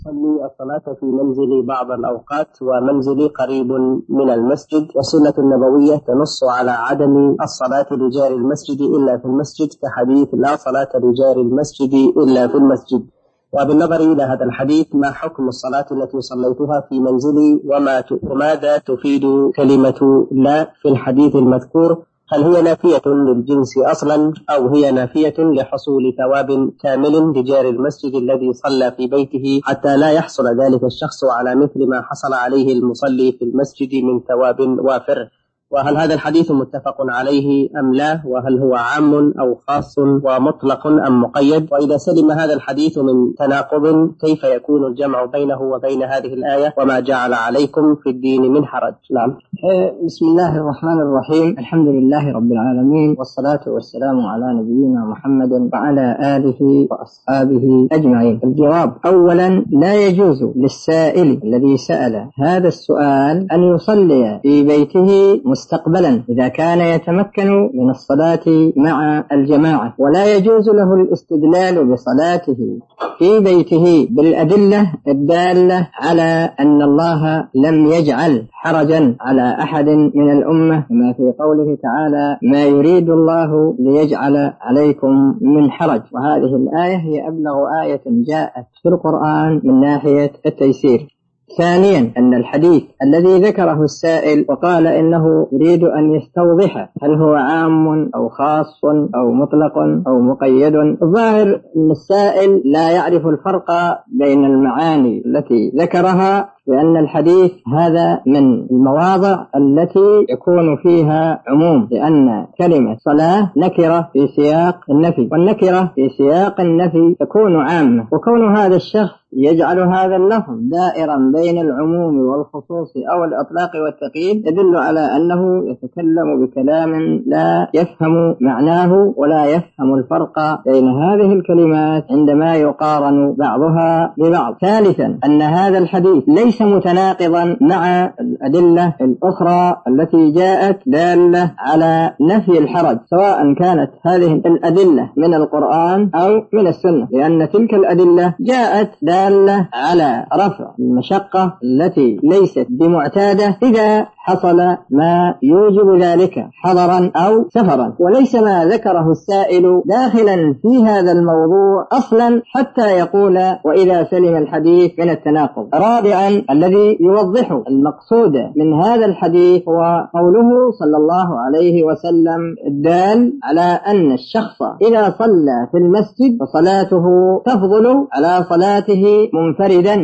أصلي الصلاة في منزلي بعض الأوقات، ومنزلي قريب من المسجد، والسنة النبوية تنص على عدم الصلاة لجار المسجد إلا في المسجد، كحديث لا صلاة لجار المسجد إلا في المسجد. وبالنظر إلى هذا الحديث، ما حكم الصلاة التي صليتها في منزلي، وماذا تفيد كلمة لا في الحديث المذكور؟ هل هي نافية للجنس أصلا، أو هي نافية لحصول ثواب كامل لجار المسجد الذي صلى في بيته، حتى لا يحصل ذلك الشخص على مثل ما حصل عليه المصلي في المسجد من ثواب وافر؟ وهل هذا الحديث متفق عليه أم لا؟ وهل هو عام أو خاص ومطلق أم مقيد؟ وإذا سلم هذا الحديث من تناقض، كيف يكون الجمع بينه وبين هذه الآية وما جعل عليكم في الدين من حرج؟ نعم. بسم الله الرحمن الرحيم. الحمد لله رب العالمين، والصلاة والسلام على نبينا محمد وعلى آله وأصحابه أجمعين. الجواب: أولا، لا يجوز للسائل الذي سأل هذا السؤال أن يصلي في بيته مستقبلا إذا كان يتمكن من الصلاة مع الجماعة، ولا يجوز له الاستدلال بصلاته في بيته بالأدلة الدالة على أن الله لم يجعل حرجا على أحد من الأمة، كما في قوله تعالى: ما يريد الله ليجعل عليكم من حرج. وهذه الآية هي أبلغ آية جاءت في القرآن من ناحية التيسير. ثانيا، أن الحديث الذي ذكره السائل وقال إنه يريد أن يستوضح هل هو عام أو خاص أو مطلق أو مقيد، الظاهر أن السائل لا يعرف الفرق بين المعاني التي ذكرها، لأن الحديث هذا من المواضع التي يكون فيها عموم، لأن كلمة صلاة نكرة في سياق النفي، والنكرة في سياق النفي تكون عامة، وكون هذا الشخص يجعل هذا اللفظ دائرا بين العموم والخصوص أو الإطلاق والتقييد يدل على أنه يتكلم بكلام لا يفهم معناه ولا يفهم الفرق بين هذه الكلمات عندما يقارن بعضها ببعض. ثالثا، أن هذا الحديث ليس متناقضا مع الأدلة الأخرى التي جاءت دالة على نفي الحرج، سواء كانت هذه الأدلة من القرآن أو من السنة، لأن تلك الأدلة جاءت دالة على رفع المشقة التي ليست بمعتادة إذا حصل ما يوجب ذلك حضرا أو سفرا، وليس ما ذكره السائل داخلا في هذا الموضوع أصلا حتى يقول وإذا سلم الحديث من التناقض. رابعا، الذي يوضح المقصود من هذا الحديث هو قوله صلى الله عليه وسلم الدال على أن الشخص إذا صلى في المسجد فصلاته تفضل على صلاته منفردا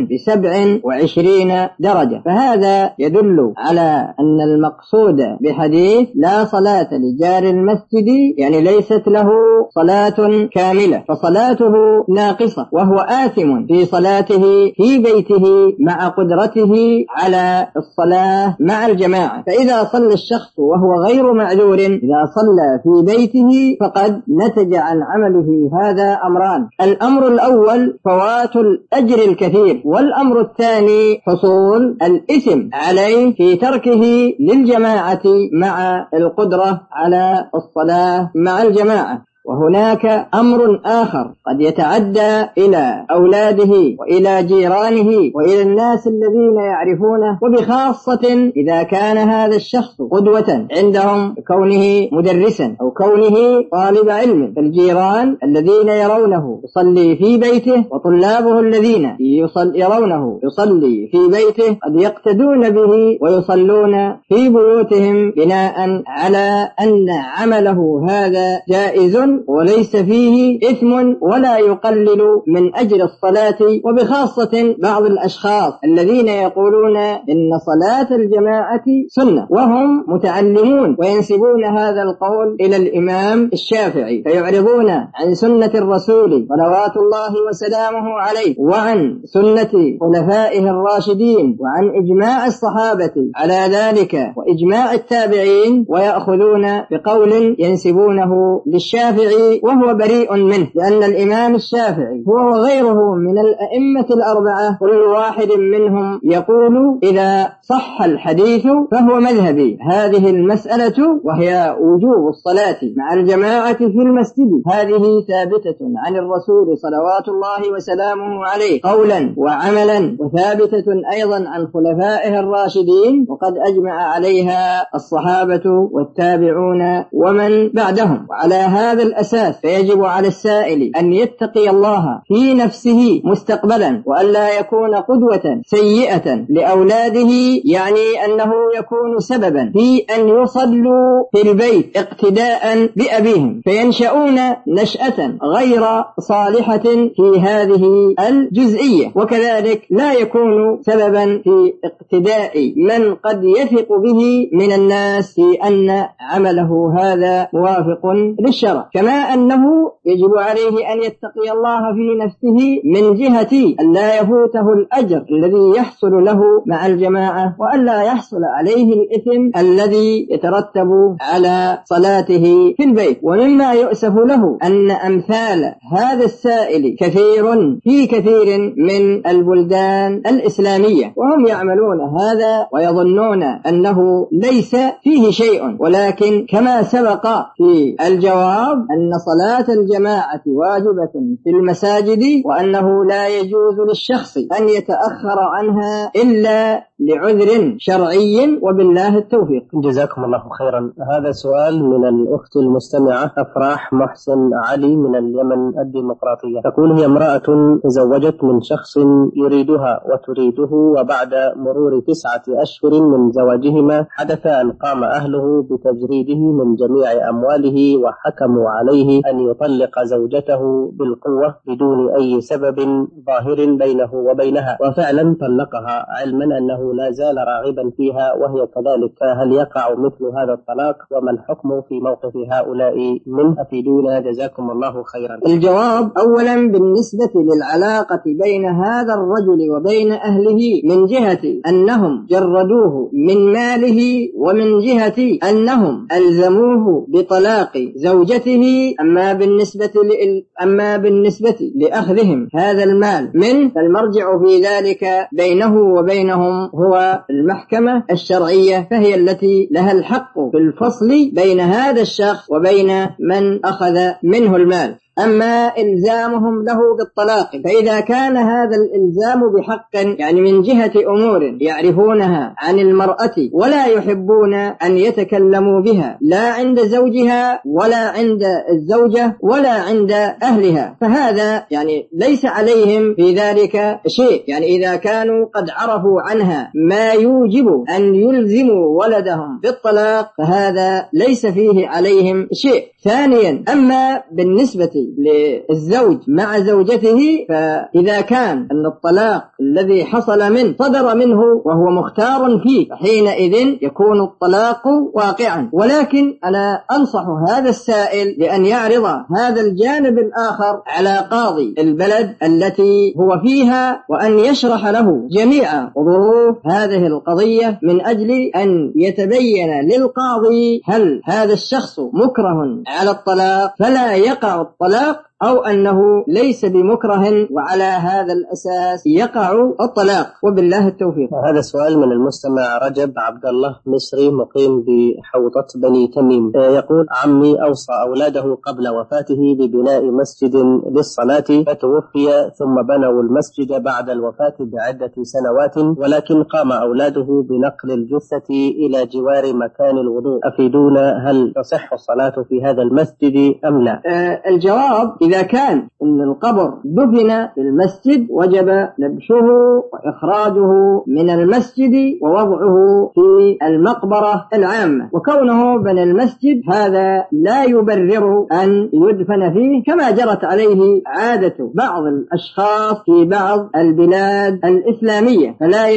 ب27 درجة، فهذا يدل على أن المقصود بحديث لا صلاة لجار المسجد يعني ليست له صلاة كاملة، فصلاته ناقصة، وهو آثم في صلاته في بيته مع قدرته على الصلاة مع الجماعة. فإذا صلى الشخص وهو غير معذور إذا صلى في بيته فقد نتج عن عمله هذا أمران: الأمر الأول فوات الأجر الكثير، والأمر الثاني حصول الإثم عليه في تركه للجماعة مع القدرة على الصلاة مع الجماعة. وهناك أمر آخر قد يتعدى إلى أولاده وإلى جيرانه وإلى الناس الذين يعرفونه، وبخاصة إذا كان هذا الشخص قدوة عندهم كونه مدرسا أو كونه طالب علم، فالجيران الذين يرونه يصلي في بيته وطلابه الذين يرونه يصلي في بيته قد يقتدون به ويصلون في بيوتهم بناء على أن عمله هذا جائز وليس فيه إثم ولا يقلل من أجر الصلاة. وبخاصة بعض الأشخاص الذين يقولون إن صلاة الجماعة سنة وهم متعلمون وينسبون هذا القول إلى الإمام الشافعي، فيعرضون عن سنة الرسول صلوات الله وسلامه عليه وعن سنة خلفائه الراشدين وعن إجماع الصحابة على ذلك وإجماع التابعين، ويأخذون بقول ينسبونه للشافعي الشافعي وهو بريء منه، لأن الإمام الشافعي هو وغيره من الأئمة الأربعة كل واحد منهم يقول إذا صح الحديث فهو مذهبي. هذه المسألة وهي وجوب الصلاة مع الجماعة في المسجد هذه ثابتة عن الرسول صلوات الله وسلامه عليه قولا وعملا، وثابتة أيضا عن خلفائه الراشدين، وقد أجمع عليها الصحابة والتابعون ومن بعدهم. وعلى هذا الأساس فيجب على السائل أن يتقي الله في نفسه مستقبلا، وألا يكون قدوة سيئة لأولاده، يعني أنه يكون سببا في أن يصلوا في البيت اقتداء بأبيهم فينشأون نشأة غير صالحة في هذه الجزئية. وكذلك لا يكون سببا في اقتداء من قد يثق به من الناس في أن عمله هذا موافق للشرع، كما أنه يجب عليه أن يتقي الله في نفسه من جهة أن لا يفوته الأجر الذي يحصل له مع الجماعة، وأن لا يحصل عليه الإثم الذي يترتب على صلاته في البيت. ومما يؤسف له أن أمثال هذا السائل كثير في كثير من البلدان الإسلامية، وهم يعملون هذا ويظنون أنه ليس فيه شيء، ولكن كما سبق في الجواب أن صلاة الجماعة واجبة في المساجد، وأنه لا يجوز للشخص أن يتأخر عنها إلا لعذر شرعي، وبالله التوفيق. جزاكم الله خيرا. هذا سؤال من الأخت المستمعة أفراح محسن علي من اليمن الديمقراطية، تقول هي امرأة تزوجت من شخص يريدها وتريده، وبعد مرور 9 أشهر من زواجهما حدث أن قام أهله بتجريده من جميع أمواله، وحكموا عليه أن يطلق زوجته بالقوة بدون أي سبب ظاهر بينه وبينها، وفعلا طلقها علما أنه لا زال راغبا فيها وهي كذلك. هل يقع مثل هذا الطلاق؟ وما الحكم في موقف هؤلاء منه؟ أفيدونا جزاكم الله خيرا. الجواب: أولا بالنسبة للعلاقة بين هذا الرجل وبين أهله من جهة أنهم جردوه من ماله، ومن جهة أنهم ألزموه بطلاق زوجته، أما بالنسبة لأخذهم هذا المال منه فالمرجع في ذلك بينه وبينهم هو المحكمة الشرعية، فهي التي لها الحق في الفصل بين هذا الشخص وبين من أخذ منه المال. أما إلزامهم له بالطلاق فإذا كان هذا الإلزام بحق، يعني من جهة أمور يعرفونها عن المرأة ولا يحبون أن يتكلموا بها لا عند زوجها ولا عند الزوجة ولا عند أهلها، فهذا يعني ليس عليهم في ذلك شيء. يعني إذا كانوا قد عرفوا عنها ما يوجب أن يلزموا ولدهم بالطلاق فهذا ليس فيه عليهم شيء. ثانيا، أما بالنسبة للزوج مع زوجته فإذا كان أن الطلاق الذي حصل منه صدر منه وهو مختار فيه فحينئذ يكون الطلاق واقعا. ولكن أنا أنصح هذا السائل بأن يعرض هذا الجانب الآخر على قاضي البلد التي هو فيها، وأن يشرح له جميع ظروف هذه القضية من أجل أن يتبين للقاضي هل هذا الشخص مكره على الطلاق فلا يقع الطلاق، أو أنه ليس بمكره وعلى هذا الأساس يقع الطلاق، وبالله التوفيق. هذا سؤال من المستمع رجب عبد الله مصري مقيم بحوطة بني تميم، يقول: عمي أوصى أولاده قبل وفاته ببناء مسجد للصلاة فتوفي، ثم بنوا المسجد بعد الوفاة بعدة سنوات، ولكن قام أولاده بنقل الجثة إلى جوار مكان الوضوء، أفيدونا هل تصح الصلاة في هذا المسجد أم لا؟ الجواب: إذا كان أن القبر دفن في المسجد وجب نبشه وإخراجه من المسجد ووضعه في المقبرة العامة، وكونه بنى المسجد هذا لا يبرر أن يدفن فيه، كما جرت عليه عادة بعض الأشخاص في بعض البلاد الإسلامية.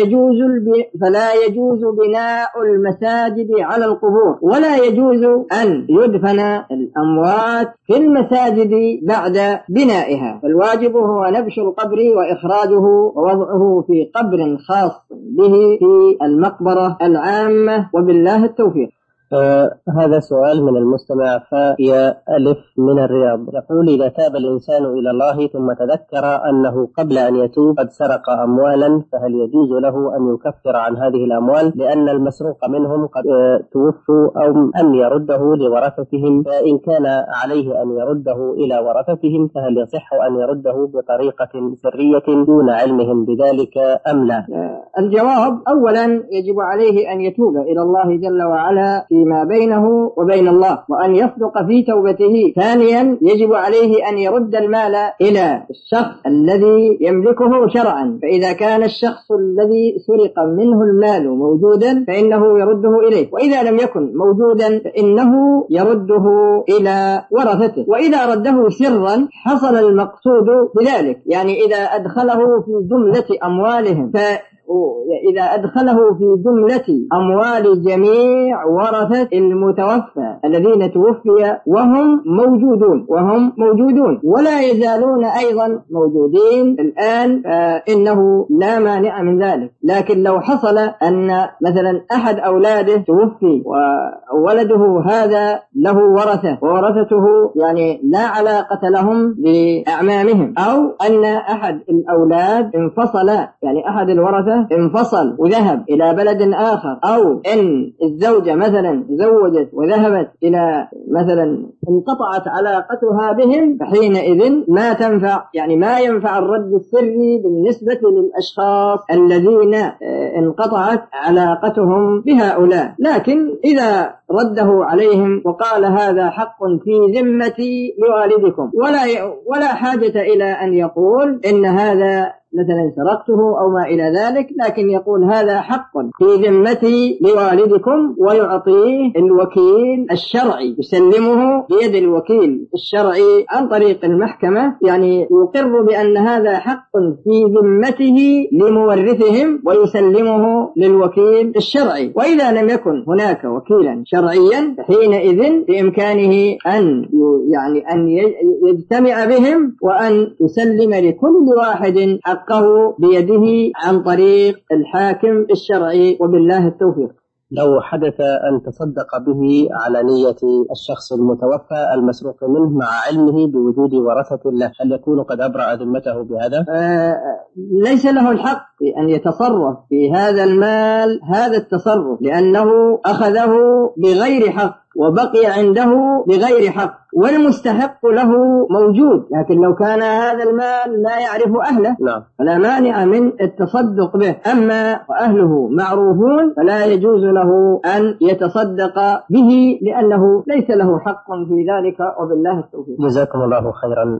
فلا يجوز بناء المساجد على القبور، ولا يجوز أن يدفن الأموات في المساجد بعد بنائها، فالواجب هو نبش القبر وإخراجه ووضعه في قبر خاص به في المقبرة العامة، وبالله التوفيق. هذا سؤال من المستمع فايا ألف من الرياض، يقول: إذا تاب الإنسان إلى الله ثم تذكر أنه قبل أن يتوب قد سرق أموالا، فهل يجوز له أن يكفر عن هذه الأموال لأن المسروق منهم قد توفوا، أو أن يرده لورثتهم؟ فإن كان عليه أن يرده إلى ورثتهم فهل يصح أن يرده بطريقة سرية دون علمهم بذلك أم لا؟ الجواب: أولا يجب عليه أن يتوب إلى الله جل وعلا فيما بينه وبين الله وأن يصدق في توبته. ثانيا يجب عليه أن يرد المال إلى الشخص الذي يملكه شرعا، فإذا كان الشخص الذي سرق منه المال موجودا فإنه يرده إليه، وإذا لم يكن موجودا فإنه يرده إلى ورثته. وإذا رده سرا حصل المقصود بذلك، يعني إذا أدخله في جملة أموالهم، إذا أدخله في جملة أموال جميع ورثة المتوفى الذين توفي وهم موجودون ولا يزالون أيضا موجودين الآن، إنه لا مانع من ذلك. لكن لو حصل أن مثلا أحد أولاده توفي وولده هذا له ورثة وورثته يعني لا علاقة لهم بأعمامهم، أو أن أحد الأولاد انفصل، يعني أحد الورثة انفصل وذهب إلى بلد آخر، أو إن الزوجة مثلا زوجت وذهبت إلى مثلا انقطعت علاقتها بهم، فحينئذ ما تنفع، يعني ما ينفع الرد السري بالنسبة للأشخاص الذين انقطعت علاقتهم بهؤلاء. لكن إذا رده عليهم وقال هذا حق في ذمتي لوالدكم، ولا حاجة إلى أن يقول إن هذا مثلا سرقته أو ما إلى ذلك، لكن يقول هذا حق في ذمتي لوالدكم، ويعطيه الوكيل الشرعي، يسلمه بيد الوكيل الشرعي عن طريق المحكمة، يعني يقر بأن هذا حق في ذمته لمورثهم ويسلمه للوكيل الشرعي. وإذا لم يكن هناك وكيلا شرعيا حينئذ بإمكانه أن يجتمع بهم وأن يسلم لكل واحد حقه بيده عن طريق الحاكم الشرعي، وبالله التوفيق. لو حدث أن تصدق به على نية الشخص المتوفى المسروق منه مع علمه بوجود ورثة له، هل يكون قد أبرأ ذمته بهذا؟ ليس له الحق أن يتصرف في هذا المال هذا التصرف، لأنه أخذه بغير حق وبقي عنده بغير حق، والمستحق له موجود. لكن لو كان هذا المال لا يعرف أهله فلا مانع من التصدق به، أما وأهله معروفون فلا يجوز له أن يتصدق به لأنه ليس له حق في ذلك، وبالله التوفيق. جزاكم الله خيرا.